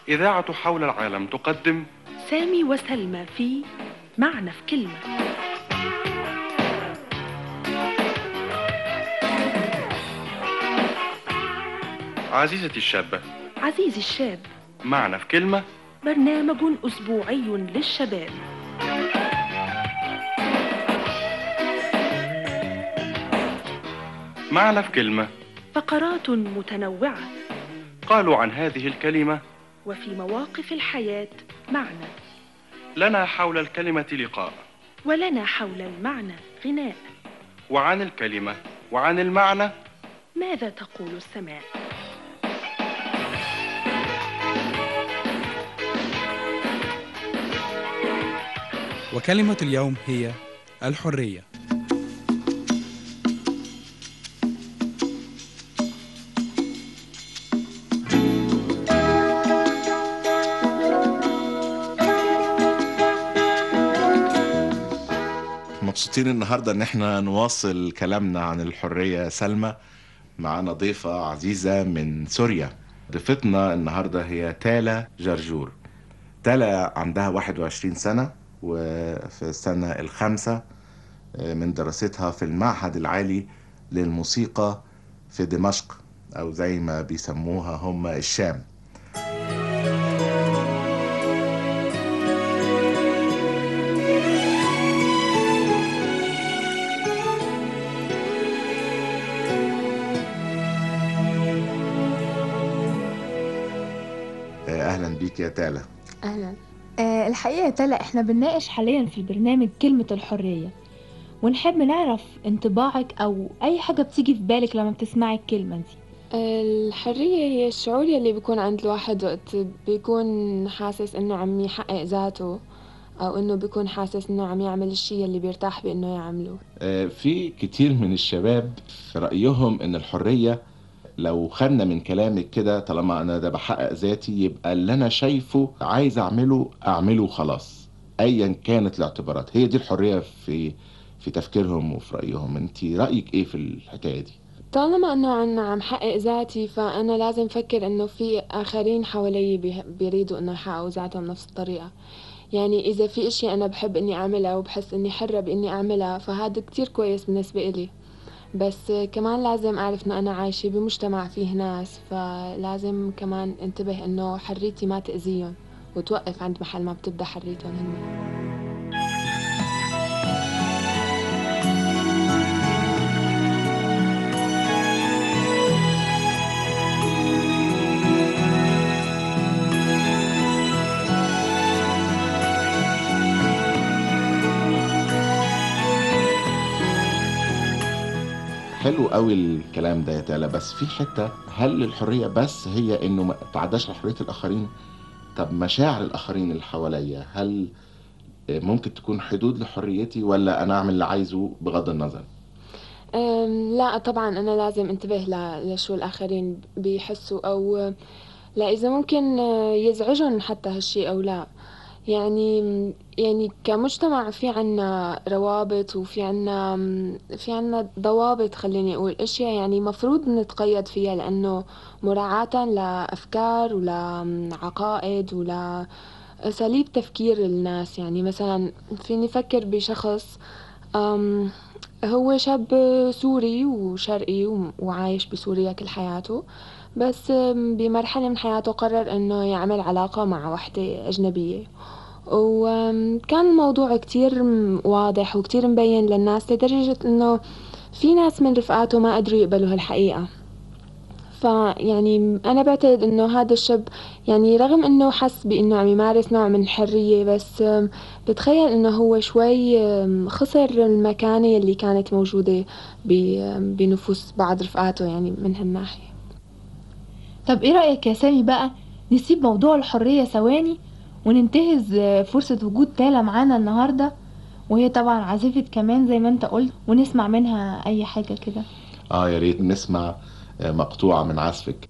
إذاعة حول العالم تقدم سامي وسلمى في معنى في كلمة. عزيزتي الشابة، عزيزي الشاب، معنى في كلمة، برنامج أسبوعي للشباب. معنى في كلمة، فقرات متنوعة قالوا عن هذه الكلمة وفي مواقف الحياة معنى، لنا حول الكلمة لقاء، ولنا حول المعنى غناء، وعن الكلمة وعن المعنى ماذا تقول السماء؟ وكلمة اليوم هي الحرية. مبسوطين النهاردة ان احنا نواصل كلامنا عن الحرية. سلمى معنا ضيفة عزيزة من سوريا. ضيفتنا النهاردة هي تالا جرجور. تالا عندها 21 سنة وفي السنة الخامسة من دراستها في المعهد العالي للموسيقى في دمشق، او زي ما بيسموها هم الشام. اهلا بيك يا تالا. أهلا. الحقيقة يا تلا احنا بنناقش حاليا في البرنامج كلمة الحرية، ونحب نعرف انطباعك او اي حاجة بتيجي في بالك لما بتسمعي الكلمة دي. الحرية هي الشعور يلي بيكون عند الواحد وقت بيكون حاسس انه عم يحقق ذاته، او انه بيكون حاسس انه عم يعمل الشيء اللي بيرتاح بانه يعمله. في كتير من الشباب في رأيهم ان الحرية، لو خدنا من كلامك كده، طالما انا ده بحقق ذاتي يبقى اللي انا شايفه عايز اعمله خلاص، ايا كانت الاعتبارات. هي دي الحرية في تفكيرهم وفي رأيهم. انت رأيك ايه في الحكاية دي؟ طالما انه انا عم حقق ذاتي، فانا لازم افكر انه في اخرين حوالي بيريدوا انه يحققوا ذاتهم بنفس الطريقة. يعني اذا في اشي انا بحب اني اعملها وبحس اني حرة باني اعملها، فهذا كتير كويس بالنسبة إلي. بس كمان لازم أعرف إنه أنا عايشة بمجتمع فيه ناس، فلازم كمان انتبه إنه حريتي ما تأذيهم وتوقف عند محل ما بتبدأ حريتهم هن. حلو قوي الكلام ده يا تالا، بس في حتة، هل الحرية بس هي انه ما تعداش على حرية الاخرين؟ طب مشاعر الاخرين اللي حواليا، هل ممكن تكون حدود لحريتي، ولا انا اعمل اللي عايزه بغض النظر؟ لا طبعا أنا لازم انتبه لشو الآخرين بيحسوا، أو لا إذا ممكن يزعجهم حتى هالشي أو لا. يعني كمجتمع في عنا روابط، وفي عنا ضوابط، خليني أقول أشياء يعني مفروض نتقيد فيها، لأنه مراعاة لأفكار ولعقائد ولأساليب تفكير الناس. يعني مثلا فيني أفكر بشخص هو شاب سوري وشرقي وعايش بسوريا كل حياته، بس بمرحلة من حياته قرر انه يعمل علاقة مع وحدة اجنبية، وكان الموضوع كتير واضح وكتير مبين للناس، لدرجة انه في ناس من رفقاته ما قدروا يقبلوا هالحقيقة. فيعني انا بعتقد انه هذا الشاب، يعني رغم انه حس بانه عم يمارس نوع من الحرية، بس بتخيل انه هو شوي خسر المكانة اللي كانت موجودة بنفوس بعض رفقاته، يعني من هالناحية. طب ايه رأيك يا سامي بقى نسيب موضوع الحرية ثواني وننتهز فرصة وجود تالا معانا النهاردة، وهي طبعا عزيفة كمان زي ما انت قلت، ونسمع منها اي حاجة كده. يا ريت نسمع مقطوعة من عزفك.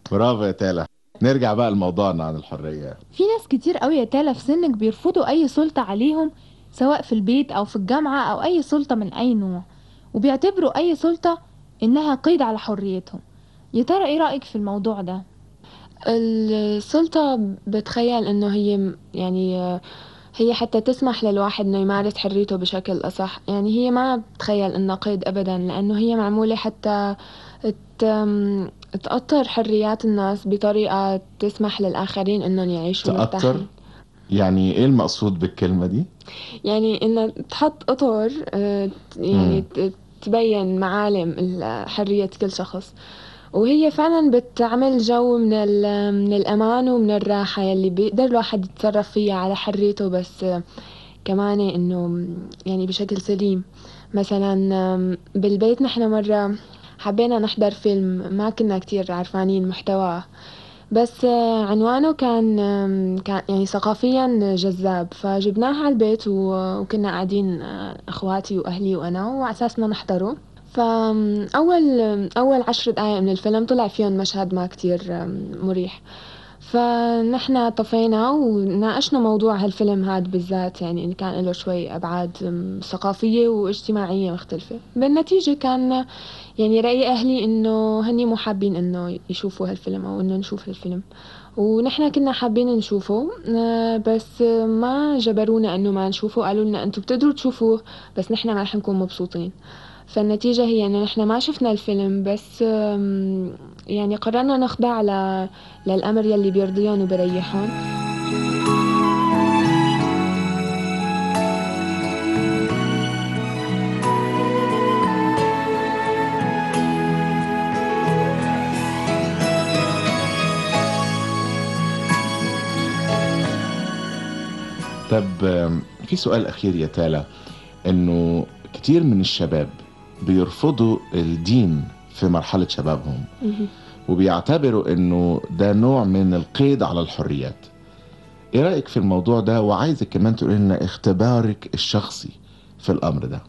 برافو يا تالا. نرجع بقى لموضوعنا عن الحرية. في ناس كتير قوي يا تالا في سنك بيرفضوا أي سلطة عليهم، سواء في البيت أو في الجامعة أو أي سلطة من أي نوع، وبيعتبروا أي سلطة إنها قيد على حريتهم. يا ترى إيه رأيك في الموضوع ده؟ السلطة بتخيل انه هي يعني هي حتى تسمح للواحد انه يمارس حريته بشكل اصح، يعني هي ما بتخيل انه قيد ابدا، لانه هي معمولة حتى تقطر حريات الناس بطريقة تسمح للآخرين انهم يعيشوا تأطر؟ مرتاحين. يعني ايه المقصود بالكلمة دي؟ يعني انه تحط اطر يعني تبين معالم حرية كل شخص، وهي فعلا بتعمل جو من الأمان ومن الراحة يلي بيقدر الواحد يتصرف فيها على حريته، بس كمان إنه يعني بشكل سليم. مثلا بالبيت نحن مرة حبينا نحضر فيلم ما كنا كتير عارفانين محتواه، بس عنوانه كان يعني ثقافيا جذاب، فجبناه على البيت وكنا قاعدين أخواتي وأهلي وأنا وعلى أساسنا نحضره. فأول 10 دقايق من الفيلم طلع فيهم مشهد ما كتير مريح، فنحن طفينا وناقشنا موضوع هالفيلم هاد بالذات، يعني إن كان له شوي أبعاد ثقافية واجتماعية مختلفة. بالنتيجة كان يعني رأي أهلي إنه هني مو حابين إنه يشوفوا هالفيلم أو إنه نشوف هالفيلم، ونحن كنا حابين نشوفه بس ما جبرونا إنه ما نشوفه، قالوا لنا أنتوا بتقدروا تشوفوه بس نحن ما رح نكون مبسوطين. فالنتيجة هي إنه نحن ما شفنا الفيلم، بس يعني قررنا نخضع للأمر يلي بيرضيهم وبريحهم. طب في سؤال أخير يا تالا، إنه كتير من الشباب بيرفضوا الدين في مرحلة شبابهم وبيعتبروا إنه ده نوع من القيد على الحريات. إيه رأيك في الموضوع ده؟ وعايزك كمان تقول لنا اختبارك الشخصي في الأمر ده.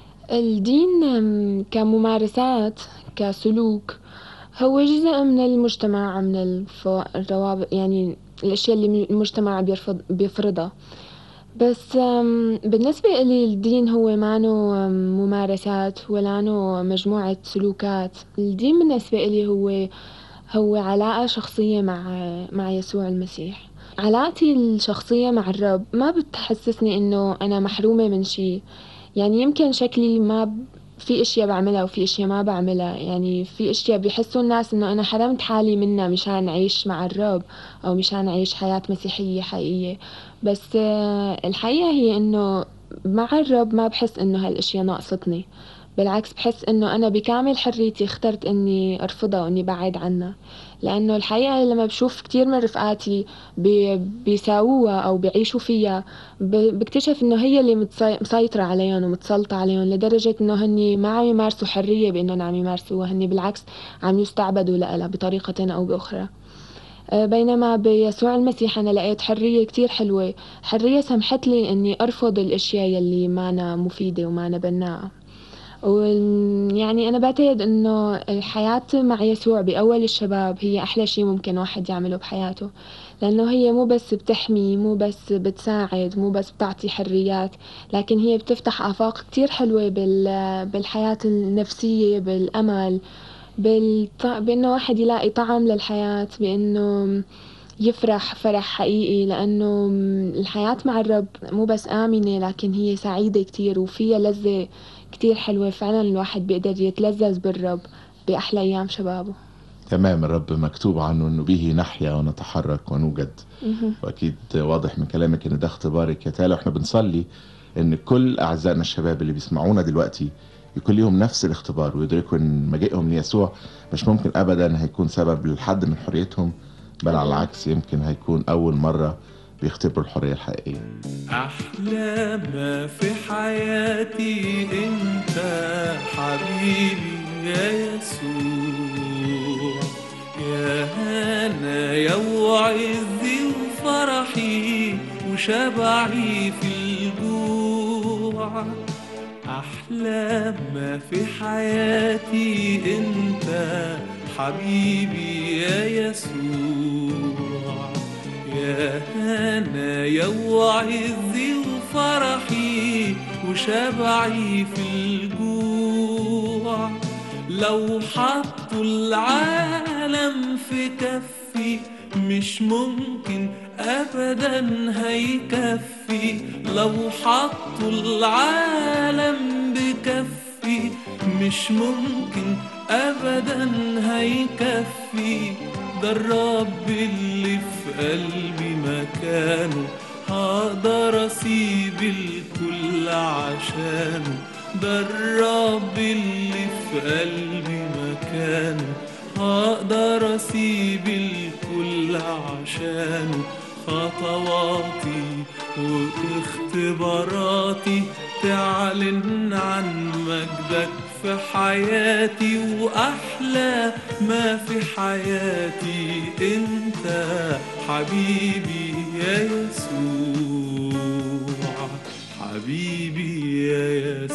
الدين كممارسات كسلوك هو جزء من المجتمع، من الروابط، يعني الأشياء اللي المجتمع بيفرضها. بس بالنسبة لي الدين هو مانو ممارسات ولا نو مجموعة سلوكات. الدين بالنسبة لي هو علاقة شخصية مع يسوع المسيح. علاقتي الشخصية مع الرب ما بتحسسني إنه أنا محرومة من شيء، يعني يمكن شكلي ما في اشياء بعملها وفي اشياء ما بعملها، يعني في اشياء بيحسوا الناس انه انا حرمت حالي منها مشان اعيش مع الرب او مشان اعيش حياة مسيحية حقيقية. بس الحقيقة هي انه مع الرب ما بحس انه هالاشياء ناقصتني، بالعكس بحس انه انا بكامل حريتي اخترت اني ارفضها واني بعد عنها. لانه الحقيقة لما بشوف كتير من رفقاتي بيساووها او بيعيشوا فيها، بكتشف انه هي اللي مسيطرة عليهم ومتسلطة عليهم، لدرجة انه هني ما عم يمارسوا حرية بانهم عم يمارسوها، هني بالعكس عم يستعبدوا لها بطريقة او باخرى. بينما بيسوع المسيح أنا لقيت حرية كتير حلوة، حرية سمحت لي إني أرفض الأشياء يلي مانا مفيدة ومانا بناءة. ويعني أنا بعتقد إنه الحياة مع يسوع بأول الشباب هي أحلى شيء ممكن واحد يعمله بحياته، لأنه هي مو بس بتحمي، مو بس بتساعد، مو بس بتعطي حريات، لكن هي بتفتح آفاق كتير حلوة بالحياة النفسية، بالأمل، بأنه واحد يلاقي طعم للحياة، بأنه يفرح فرح حقيقي، لأنه الحياة مع الرب مو بس آمنة لكن هي سعيدة كتير وفيها لذة كتير حلوة. فعلا الواحد بيقدر يتلذذ بالرب بأحلى أيام شبابه. تمام. الرب مكتوب عنه أنه به نحيا ونتحرك ونوجد. وأكيد واضح من كلامك أن ده اختبارك يا تالا، وإحنا بنصلي أن كل أعزائنا الشباب اللي بيسمعونا دلوقتي يكون ليهم نفس الاختبار، ويدركوا أن مجيئهم ليسوع مش ممكن أبدا هيكون سبب للحد من حريتهم، بل على العكس يمكن هيكون أول مرة بيختبروا الحرية الحقيقية. أحلى ما في حياتي أنت حبيبي يا يسوع، يا هنايا وعزي وفرحي وشبعي في الجوع. أحلى ما في حياتي أنت حبيبي يا يسوع. يا هنايا وعزي وفرحي وشبعي في الجوع، لو حطوا العالم في كفي مش ممكن أبدا هيكفي. لو حطوا العالم بكفي مش ممكن أبدا هيكفي. ده الرب اللي في قلبي مكانه هقدر أسيب الكل عشانه. ده الرب اللي في قلبي مكانه هقدر أسيب الكل عشانه. خطواتي واختباراتي تعلن عن مجدك في حياتي، وأحلى ما في حياتي أنت حبيبي يا يسوع. حبيبي يا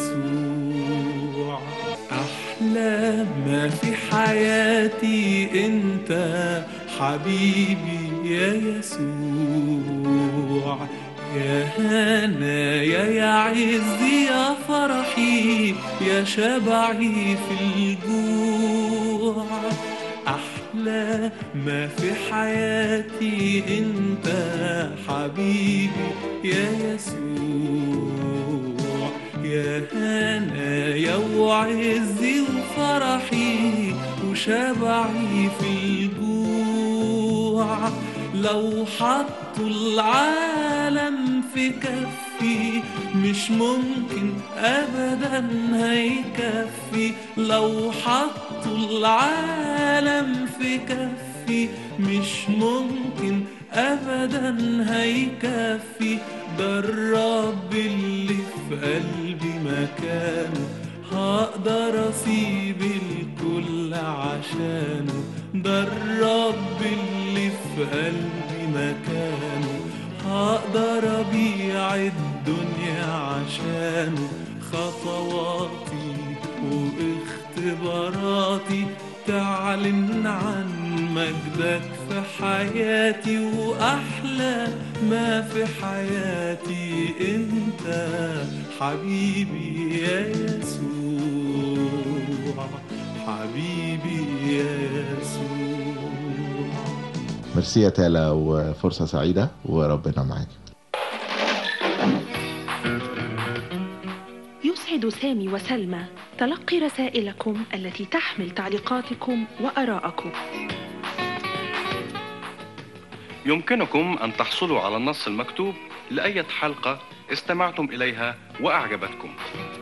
يسوع، أحلى ما في حياتي أنت حبيبي يا يسوع. يا هنايا يا عزي يا فرحي يا شبعي في الجوع، أحلى ما في حياتي أنت حبيبي يا يسوع. يا هنايا وعزي وفرحي وشبعي في الجوع، لو حطوا العالم في كفي مش ممكن أبدا هيكفي. لو حطوا العالم في كفي مش ممكن أبدا هيكفي. ده الرب اللي في قلبي مكانه هقدر أسيب الكل عشانه. ده الرب اللي في قلبي مكانه هقدر أبيع الدنيا عشانه. خطواتي واختباراتي تعلن عن مجدك في حياتي، وأحلى ما في حياتي أنت حبيبي يا يسوع. حبيبي يا يسوع. ميرسي يا تالا، وفرصة سعيدة وربنا معاك. يسعد سامي وسلمى تلقي رسائلكم التي تحمل تعليقاتكم وآراءكم. يمكنكم أن تحصلوا على النص المكتوب لأي حلقة استمعتم إليها وأعجبتكم.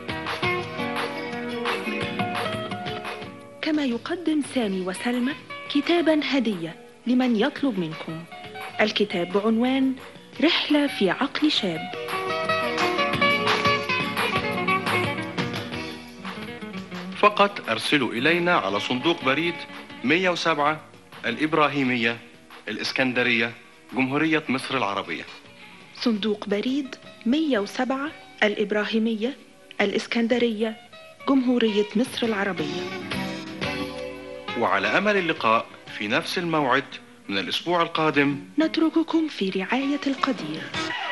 كما يقدم سامي وسلمى كتابا هدية لمن يطلب منكم. الكتاب بعنوان رحلة في عقل شاب. فقط أرسلوا إلينا على صندوق بريد 107 الإبراهيمية، الإسكندرية، جمهورية مصر العربية. صندوق بريد 107 الإبراهيمية، الإسكندرية، جمهورية مصر العربية. وعلى أمل اللقاء في نفس الموعد من الأسبوع القادم. نترككم في رعاية القدير.